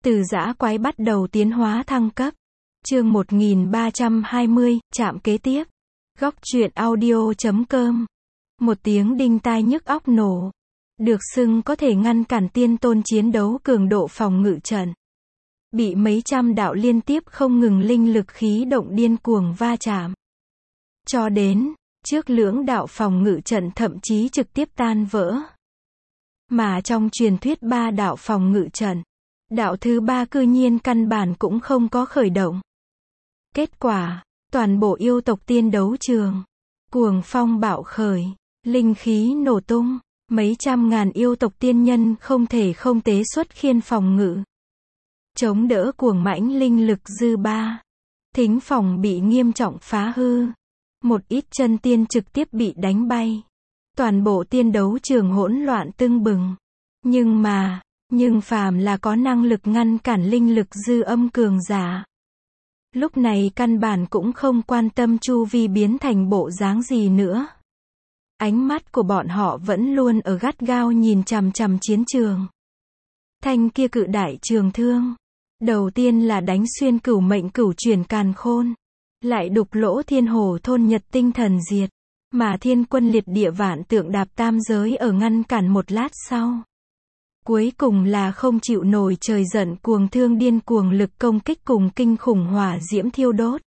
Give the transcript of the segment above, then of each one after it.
Từ dã quái bắt đầu tiến hóa thăng cấp. Chương 1320, trạm kế tiếp. Góc truyện audio.com. Một tiếng đinh tai nhức óc nổ. Được xưng có thể ngăn cản tiên tôn chiến đấu cường độ phòng ngự trận. Bị mấy trăm đạo liên tiếp không ngừng linh lực khí động điên cuồng va chạm. Cho đến, trước lưỡng đạo phòng ngự trận thậm chí trực tiếp tan vỡ. Mà trong truyền thuyết ba đạo phòng ngự trận, đạo thứ ba cư nhiên căn bản cũng không có khởi động. Kết quả, toàn bộ yêu tộc tiên đấu trường, cuồng phong bạo khởi, linh khí nổ tung, mấy trăm ngàn yêu tộc tiên nhân không thể không tế xuất khiên phòng ngự. Chống đỡ cuồng mãnh linh lực dư ba. Thính phòng bị nghiêm trọng phá hư. Một ít chân tiên trực tiếp bị đánh bay. Toàn bộ tiên đấu trường hỗn loạn tưng bừng. Nhưng phàm là có năng lực ngăn cản linh lực dư âm cường giả. Lúc này căn bản cũng không quan tâm chu vi biến thành bộ dáng gì nữa. Ánh mắt của bọn họ vẫn luôn ở gắt gao nhìn chằm chằm chiến trường. Thanh kia cự đại trường thương. Đầu tiên là đánh xuyên cửu mệnh cửu chuyển càn khôn. Lại đục lỗ thiên hồ thôn nhật tinh thần diệt. Mà thiên quân liệt địa vạn tượng đạp tam giới ở ngăn cản một lát sau. Cuối cùng là không chịu nổi trời giận cuồng thương điên cuồng lực công kích cùng kinh khủng hỏa diễm thiêu đốt.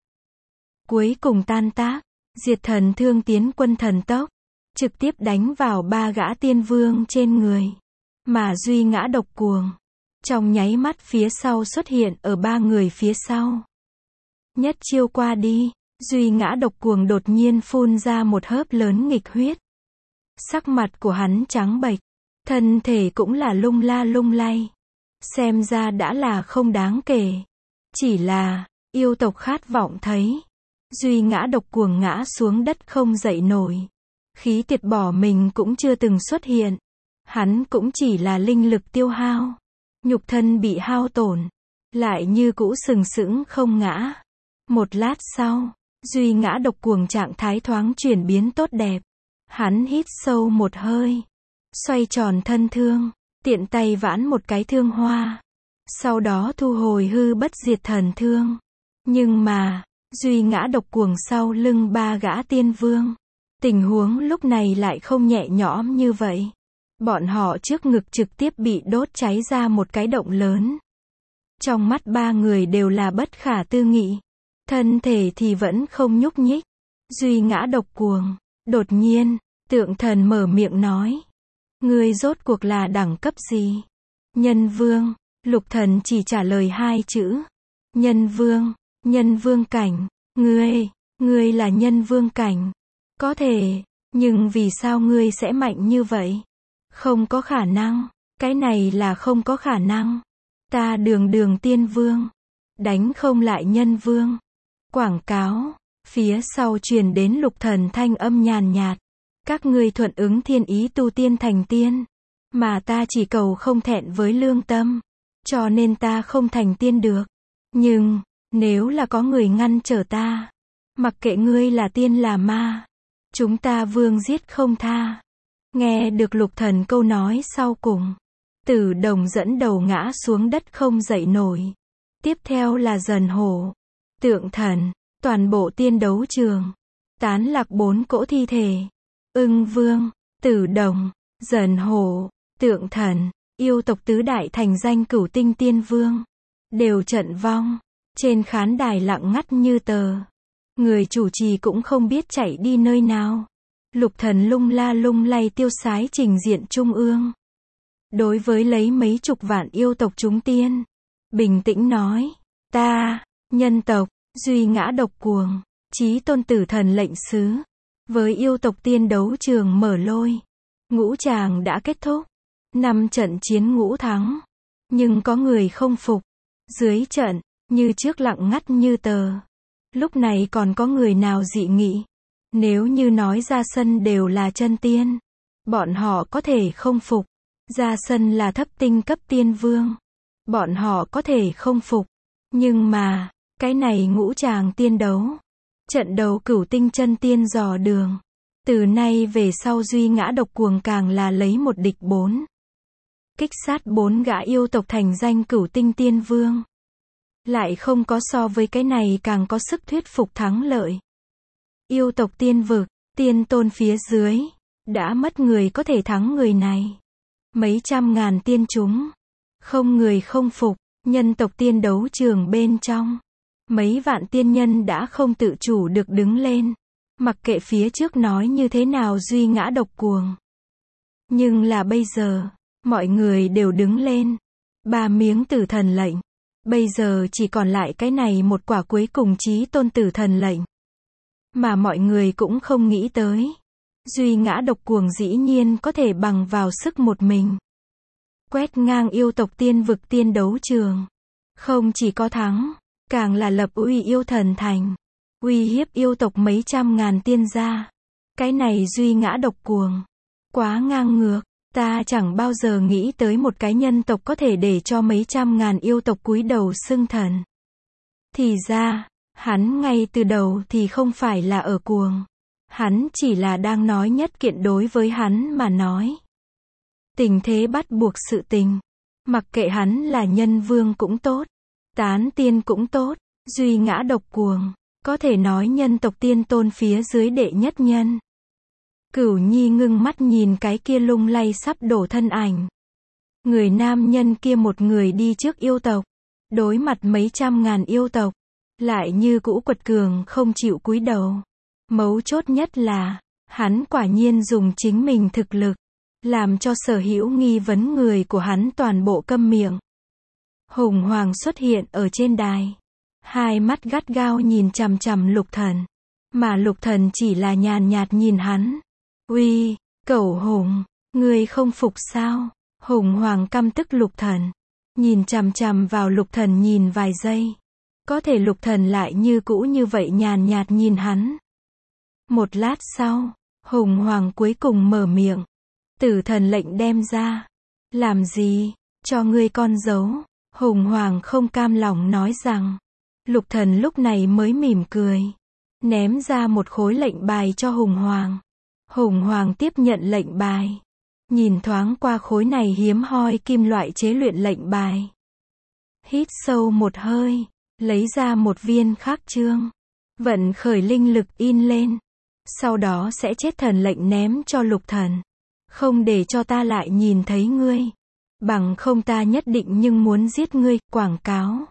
Cuối cùng tan tác, diệt thần thương tiến quân thần tốc. Trực tiếp đánh vào ba gã tiên vương trên người. Mà duy ngã độc cuồng. Trong nháy mắt phía sau xuất hiện ở ba người phía sau. Nhất chiêu qua đi, duy ngã độc cuồng đột nhiên phun ra một hớp lớn nghịch huyết. Sắc mặt của hắn trắng bệch, thân thể cũng là lung la lung lay. Xem ra đã là không đáng kể. Chỉ là, yêu tộc khát vọng thấy. Duy ngã độc cuồng ngã xuống đất không dậy nổi. Khí tiệt bỏ mình cũng chưa từng xuất hiện. Hắn cũng chỉ là linh lực tiêu hao. Nhục thân bị hao tổn. Lại như cũ sừng sững không ngã. Một lát sau, duy ngã độc cuồng trạng thái thoáng chuyển biến tốt đẹp. Hắn hít sâu một hơi. Xoay tròn thân thương. Tiện tay vãn một cái thương hoa. Sau đó thu hồi hư bất diệt thần thương. Nhưng mà, duy ngã độc cuồng sau lưng ba gã tiên vương. Tình huống lúc này lại không nhẹ nhõm như vậy. Bọn họ trước ngực trực tiếp bị đốt cháy ra một cái động lớn. Trong mắt ba người đều là bất khả tư nghị. Thân thể thì vẫn không nhúc nhích. Duy ngã độc cuồng. Đột nhiên, tượng thần mở miệng nói. Ngươi rốt cuộc là đẳng cấp gì? Nhân vương. Lục thần chỉ trả lời hai chữ. Nhân vương cảnh. Ngươi là nhân vương cảnh. Có thể, nhưng vì sao ngươi sẽ mạnh như vậy? Không có khả năng, cái này là không có khả năng. Ta đường tiên vương, đánh không lại nhân vương. Quảng cáo, phía sau truyền đến lục thần thanh âm nhàn nhạt. Các ngươi thuận ứng thiên ý tu tiên thành tiên. Mà ta chỉ cầu không thẹn với lương tâm. Cho nên ta không thành tiên được. Nhưng, nếu là có người ngăn trở ta, mặc kệ ngươi là tiên là ma, chúng ta vương giết không tha. Nghe được lục thần câu nói sau cùng. Tử Đồng dẫn đầu ngã xuống đất không dậy nổi. Tiếp theo là Dần Hổ, Tượng Thần, toàn bộ tiên đấu trường. Tán lạc bốn cỗ thi thể. Ưng Vương, Tử Đồng, Dần Hổ, Tượng Thần, yêu tộc tứ đại thành danh cửu tinh tiên vương. Đều trận vong. Trên khán đài lặng ngắt như tờ. Người chủ trì cũng không biết chạy đi nơi nào. Lục thần lung la lung lay tiêu sái trình diện trung ương. Đối với lấy mấy chục vạn yêu tộc chúng tiên. Bình tĩnh nói. Ta, nhân tộc, duy ngã độc cuồng, chí tôn tử thần lệnh sứ. Với yêu tộc tiên đấu trường mở lôi. Ngũ tràng đã kết thúc. 5 trận chiến ngũ thắng. Nhưng có người không phục. Dưới trận, như trước lặng ngắt như tờ. Lúc này còn có người nào dị nghị. Nếu như nói ra sân đều là chân tiên, bọn họ có thể không phục. Ra sân là thấp tinh cấp tiên vương, bọn họ có thể không phục. Nhưng mà, cái này ngũ tràng tiên đấu. Trận đầu cửu tinh chân tiên dò đường. Từ nay về sau duy ngã độc cuồng càng là lấy một địch 4. kích sát 4 gã yêu tộc thành danh cửu tinh tiên vương. Lại không có so với cái này càng có sức thuyết phục thắng lợi. Yêu tộc tiên vực, tiên tôn phía dưới, đã mất người có thể thắng người này. Mấy trăm ngàn tiên chúng, không người không phục, nhân tộc tiên đấu trường bên trong. Mấy vạn tiên nhân đã không tự chủ được đứng lên. Mặc kệ phía trước nói như thế nào duy ngã độc cuồng. Nhưng là bây giờ, mọi người đều đứng lên. 3 miếng tử thần lệnh. Bây giờ chỉ còn lại cái này một quả cuối cùng chí tôn tử thần lệnh. Mà mọi người cũng không nghĩ tới. Duy ngã độc cuồng dĩ nhiên có thể bằng vào sức một mình. Quét ngang yêu tộc tiên vực tiên đấu trường. Không chỉ có thắng, càng là lập uy yêu thần thành. Uy hiếp yêu tộc mấy trăm ngàn tiên gia. Cái này duy ngã độc cuồng. Quá ngang ngược. Ta chẳng bao giờ nghĩ tới một cái nhân tộc có thể để cho mấy trăm ngàn yêu tộc cúi đầu xưng thần. Thì ra, hắn ngay từ đầu thì không phải là ở cuồng. Hắn chỉ là đang nói nhất kiện đối với hắn mà nói. Tình thế bắt buộc sự tình. Mặc kệ hắn là nhân vương cũng tốt. Tán tiên cũng tốt. Duy ngã độc cuồng. Có thể nói nhân tộc tiên tôn phía dưới đệ nhất nhân. Cửu Nhi ngưng mắt nhìn cái kia lung lay sắp đổ thân ảnh. Người nam nhân kia một người đi trước yêu tộc. Đối mặt mấy trăm ngàn yêu tộc. Lại như cũ quật cường không chịu cúi đầu. Mấu chốt nhất là, hắn quả nhiên dùng chính mình thực lực. Làm cho sở hữu nghi vấn người của hắn toàn bộ câm miệng. Hùng Hoàng xuất hiện ở trên đài. Hai mắt gắt gao nhìn chằm chằm Lục Thần. Mà Lục Thần chỉ là nhàn nhạt nhìn hắn. Uy, Cẩu Hùng, ngươi không phục sao? Hùng Hoàng căm tức Lục Thần. Nhìn chằm chằm vào Lục Thần nhìn vài giây. Có thể Lục Thần lại như cũ như vậy nhàn nhạt nhìn hắn. Một lát sau, Hùng Hoàng cuối cùng mở miệng. Tử thần lệnh đem ra. Làm gì? Cho ngươi con dấu. Hùng Hoàng không cam lòng nói rằng. Lục Thần lúc này mới mỉm cười. Ném ra một khối lệnh bài cho Hùng Hoàng. Hùng Hoàng tiếp nhận lệnh bài. Nhìn thoáng qua khối này hiếm hoi kim loại chế luyện lệnh bài. Hít sâu một hơi. Lấy ra một viên khắc chương. Vận khởi linh lực in lên. Sau đó sẽ chết thần lệnh ném cho Lục Thần. Không để cho ta lại nhìn thấy ngươi. Bằng không ta nhất định nhưng muốn giết ngươi, quảng cáo.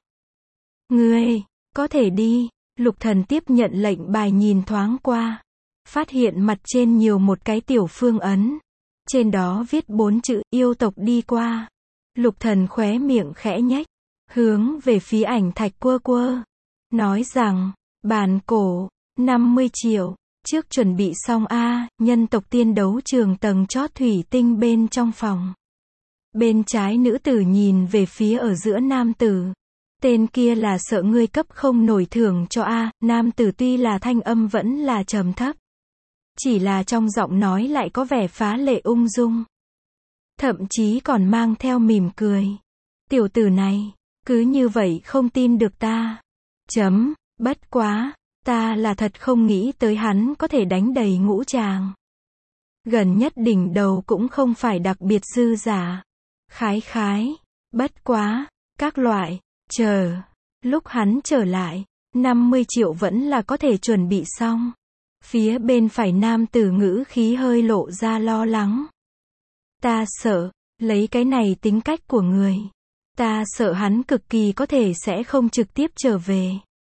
Ngươi, có thể đi. Lục Thần tiếp nhận lệnh bài nhìn thoáng qua. Phát hiện mặt trên nhiều một cái tiểu phương ấn. Trên đó viết 4 chữ, yêu tộc đi qua. Lục Thần khóe miệng khẽ nhếch. Hướng về phía ảnh thạch quơ quơ. Nói rằng, bàn cổ, 50 triệu. Trước chuẩn bị xong nhân tộc tiên đấu trường tầng chót thủy tinh bên trong phòng. Bên trái nữ tử nhìn về phía ở giữa nam tử. Tên kia là sợ ngươi cấp không nổi thưởng cho nam tử tuy là thanh âm vẫn là trầm thấp. Chỉ là trong giọng nói lại có vẻ phá lệ ung dung. Thậm chí còn mang theo mỉm cười. Tiểu tử này, cứ như vậy không tin được ta. Bất quá, ta là thật không nghĩ tới hắn có thể đánh đầy ngũ tràng. Gần nhất đỉnh đầu cũng không phải đặc biệt dư giả. Khái, bất quá, các loại, lúc hắn trở lại, 50 triệu vẫn là có thể chuẩn bị xong. Phía bên phải nam tử ngữ khí hơi lộ ra lo lắng. Ta sợ, lấy cái này tính cách của người. Ta sợ hắn cực kỳ có thể sẽ không trực tiếp trở về.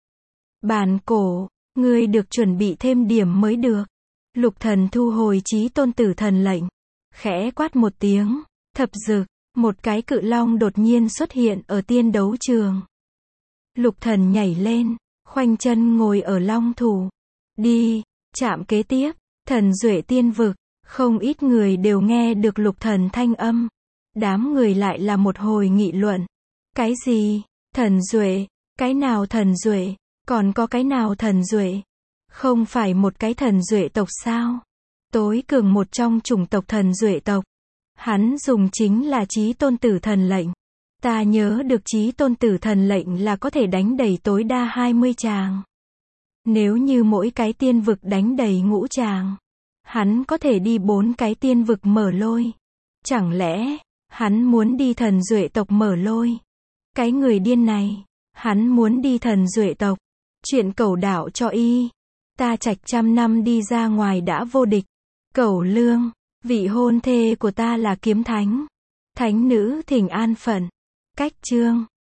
Bàn cổ, ngươi được chuẩn bị thêm điểm mới được. Lục Thần thu hồi chí tôn tử thần lệnh. Khẽ quát một tiếng, thập dực, một cái cự long đột nhiên xuất hiện ở tiên đấu trường. Lục Thần nhảy lên, khoanh chân ngồi ở long thủ. Đi, chạm kế tiếp, thần duệ tiên vực, không ít người đều nghe được Lục Thần thanh âm. Đám người lại là một hồi nghị luận. Cái gì? Thần duệ? Cái nào thần duệ? Còn có cái nào thần duệ? Không phải một cái thần duệ tộc sao? Tối cường một trong chủng tộc thần duệ tộc. Hắn dùng chính là chí tôn tử thần lệnh. Ta nhớ được chí tôn tử thần lệnh là có thể đánh đầy tối đa 20 tràng. Nếu như mỗi cái tiên vực đánh đầy ngũ tràng, hắn có thể đi 4 cái tiên vực mở lôi. Chẳng lẽ, Hắn muốn đi thần duệ tộc mở lôi. Cái người điên này. Hắn muốn đi thần duệ tộc. Chuyện cẩu đạo cho y. Ta Trạch 100 năm đi ra ngoài đã vô địch. Cẩu Lương. Vị hôn thê của ta là kiếm thánh. Thánh nữ thỉnh an phận. Cách chương.